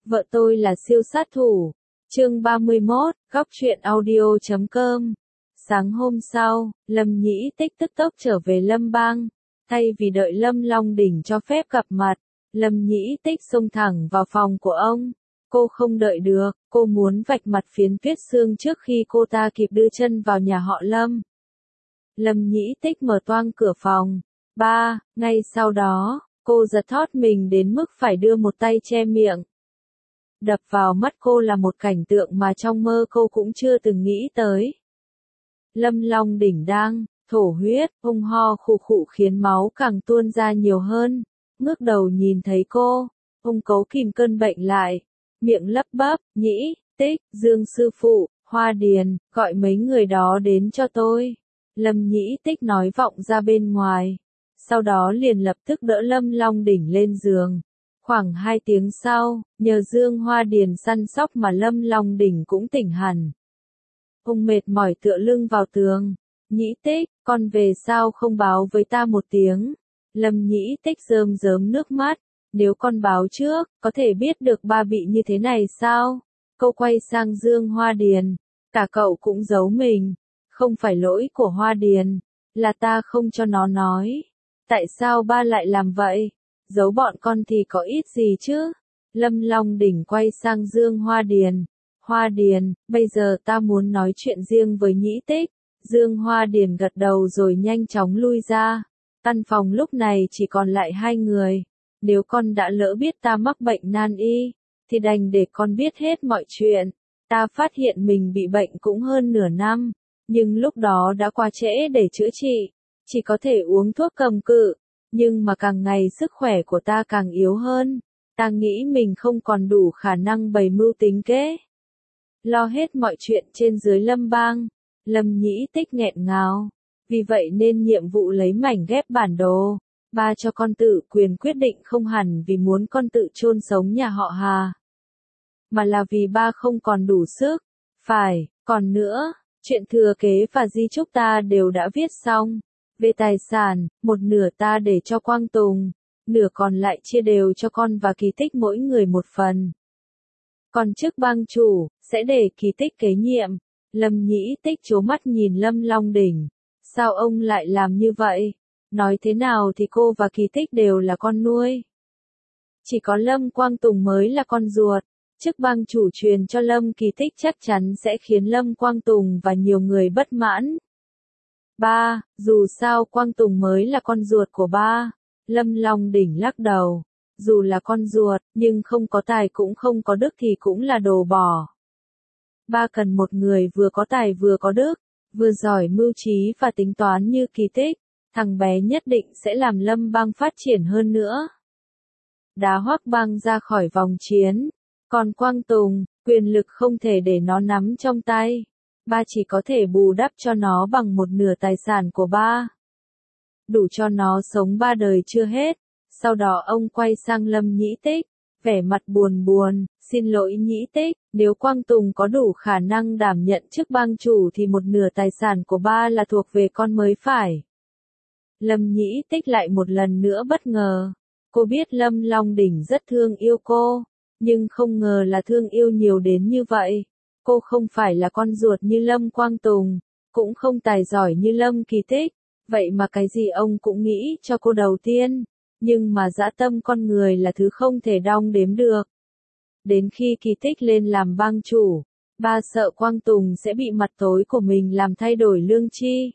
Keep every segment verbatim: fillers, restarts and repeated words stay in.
Vợ tôi là siêu sát thủ. Chương ba mươi mốt, góc truyện audio chấm com. Sáng hôm sau, Lâm Nhĩ Tích tức tốc trở về Lâm Bang. Thay vì đợi Lâm Long Đỉnh cho phép gặp mặt, Lâm Nhĩ Tích xông thẳng vào phòng của ông. Cô không đợi được, cô muốn vạch mặt Phiến Tuyết Sương trước khi cô ta kịp đưa chân vào nhà họ Lâm. Lâm Nhĩ Tích mở toang cửa phòng. Ba, ngay sau đó, cô giật thót mình đến mức phải đưa một tay che miệng. Đập vào mắt cô là một cảnh tượng mà trong mơ cô cũng chưa từng nghĩ tới. Lâm Long Đỉnh đang thổ huyết, ông ho khụ khụ khiến máu càng tuôn ra nhiều hơn. Ngước đầu nhìn thấy cô, ông cố kìm cơn bệnh lại, miệng lắp bắp, Nhĩ Tích, Dương sư phụ, Hoa Điền, gọi mấy người đó đến cho tôi. Lâm Nhĩ Tích nói vọng ra bên ngoài, sau đó liền lập tức đỡ Lâm Long Đỉnh lên giường. Khoảng hai tiếng sau, nhờ Dương Hoa Điền săn sóc mà Lâm Long Đỉnh cũng tỉnh hẳn. Ông mệt mỏi tựa lưng vào tường. Nhĩ Tích, con về sao không báo với ta một tiếng? Lâm Nhĩ Tích rơm rớm nước mắt. Nếu con báo trước, có thể biết được ba bị như thế này sao? Cô quay sang Dương Hoa Điền. Cả cậu cũng giấu mình. Không phải lỗi của Hoa Điền, là ta không cho nó nói. Tại sao ba lại làm vậy? Giấu bọn con thì có ít gì chứ? Lâm Long Đỉnh quay sang Dương Hoa Điền. Hoa Điền, bây giờ ta muốn nói chuyện riêng với Nhĩ Tích. Dương Hoa Điền gật đầu rồi nhanh chóng lui ra. Căn phòng lúc này chỉ còn lại hai người. Nếu con đã lỡ biết ta mắc bệnh nan y, thì đành để con biết hết mọi chuyện. Ta phát hiện mình bị bệnh cũng hơn nửa năm, nhưng lúc đó đã quá trễ để chữa trị. Chỉ có thể uống thuốc cầm cự. Nhưng mà càng ngày sức khỏe của ta càng yếu hơn. Ta nghĩ mình không còn đủ khả năng bày mưu tính kế. Lo hết mọi chuyện trên dưới Lâm Bang. Lâm Nhĩ Tích nghẹn ngào. Vì vậy nên nhiệm vụ lấy mảnh ghép bản đồ. Ba cho con tự quyền quyết định không hẳn vì muốn con tự chôn sống nhà họ Hà. Mà là vì ba không còn đủ sức. Phải, còn nữa, chuyện thừa kế và di chúc ta đều đã viết xong. Về tài sản, một nửa ta để cho Quang Tùng, nửa còn lại chia đều cho con và Kỳ Tích mỗi người một phần. Còn chức bang chủ, sẽ để Kỳ Tích kế nhiệm. Lâm Nhĩ Tích trố mắt nhìn Lâm Long Đỉnh. Sao ông lại làm như vậy? Nói thế nào thì cô và Kỳ Tích đều là con nuôi. Chỉ có Lâm Quang Tùng mới là con ruột. Chức bang chủ truyền cho Lâm Kỳ Tích chắc chắn sẽ khiến Lâm Quang Tùng và nhiều người bất mãn. Ba, dù sao Quang Tùng mới là con ruột của ba. Lâm Long Đỉnh lắc đầu. Dù là con ruột, nhưng không có tài cũng không có đức thì cũng là đồ bỏ. Ba cần một người vừa có tài vừa có đức, vừa giỏi mưu trí và tính toán như Kỳ Tích. Thằng bé nhất định sẽ làm Lâm Bang phát triển hơn nữa. Đá Hoắc Bang ra khỏi vòng chiến. Còn Quang Tùng, quyền lực không thể để nó nắm trong tay. Ba chỉ có thể bù đắp cho nó bằng một nửa tài sản của ba. Đủ cho nó sống ba đời chưa hết. Sau đó ông quay sang Lâm Nhĩ Tích, vẻ mặt buồn buồn, xin lỗi Nhĩ Tích, nếu Quang Tùng có đủ khả năng đảm nhận chức bang chủ thì một nửa tài sản của ba là thuộc về con mới phải. Lâm Nhĩ Tích lại một lần nữa bất ngờ. Cô biết Lâm Long Đỉnh rất thương yêu cô, nhưng không ngờ là thương yêu nhiều đến như vậy. Cô không phải là con ruột như Lâm Quang Tùng, cũng không tài giỏi như Lâm Kỳ Tích, vậy mà cái gì ông cũng nghĩ cho cô đầu tiên, nhưng mà dã tâm con người là thứ không thể đong đếm được. Đến khi Kỳ Tích lên làm bang chủ, ba sợ Quang Tùng sẽ bị mặt tối của mình làm thay đổi lương chi.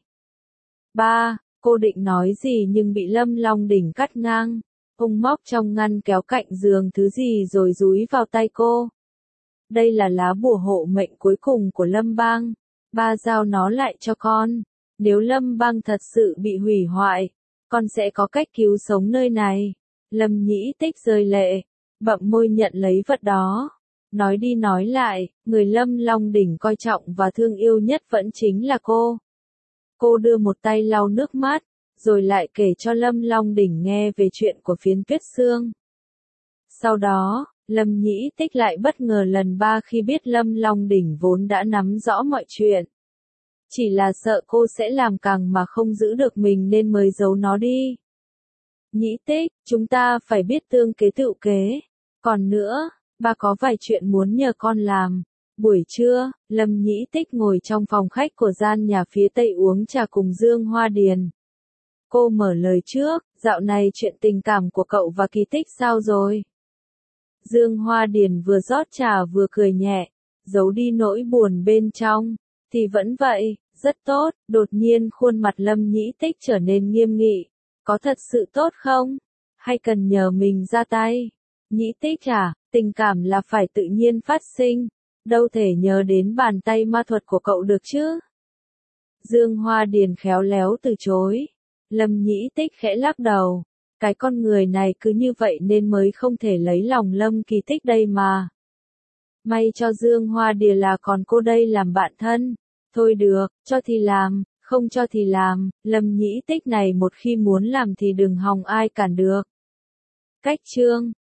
Ba, cô định nói gì nhưng bị Lâm Long Đỉnh cắt ngang. Ông móc trong ngăn kéo cạnh giường thứ gì rồi dúi vào tay cô. Đây là lá bùa hộ mệnh cuối cùng của Lâm Bang. Ba giao nó lại cho con. Nếu Lâm Bang thật sự bị hủy hoại, con sẽ có cách cứu sống nơi này. Lâm Nhĩ Tích rơi lệ, bậm môi nhận lấy vật đó. Nói đi nói lại, người Lâm Long Đỉnh coi trọng và thương yêu nhất vẫn chính là cô. Cô đưa một tay lau nước mắt, rồi lại kể cho Lâm Long Đỉnh nghe về chuyện của Phiến Tuyết Sương. Sau đó, Lâm Nhĩ Tích lại bất ngờ lần ba khi biết Lâm Long Đỉnh vốn đã nắm rõ mọi chuyện. Chỉ là sợ cô sẽ làm càng mà không giữ được mình nên mới giấu nó đi. Nhĩ Tích, chúng ta phải biết tương kế tựu kế. Còn nữa, Ba có vài chuyện muốn nhờ con làm. Buổi trưa, Lâm Nhĩ Tích ngồi trong phòng khách của gian nhà phía tây uống trà cùng Dương Hoa Điền. Cô mở lời trước, dạo này chuyện tình cảm của cậu và Kỳ Tích sao rồi? Dương Hoa Điền vừa rót trà vừa cười nhẹ, giấu đi nỗi buồn bên trong. Thì vẫn vậy, rất tốt. Đột nhiên khuôn mặt Lâm Nhĩ Tích trở nên nghiêm nghị. Có thật sự tốt không? Hay cần nhờ mình ra tay? Nhĩ Tích à, tình cảm là phải tự nhiên phát sinh. Đâu thể nhờ đến bàn tay ma thuật của cậu được chứ? Dương Hoa Điền khéo léo từ chối. Lâm Nhĩ Tích khẽ lắc đầu. Cái con người này cứ như vậy nên mới không thể lấy lòng Lâm Kỳ Tích đây mà. May cho Dương Hoa Điền là còn cô đây làm bạn thân. Thôi được, cho thì làm, không cho thì làm. Lâm Nhĩ Tích này một khi muốn làm thì đừng hòng ai cản được. Cách chương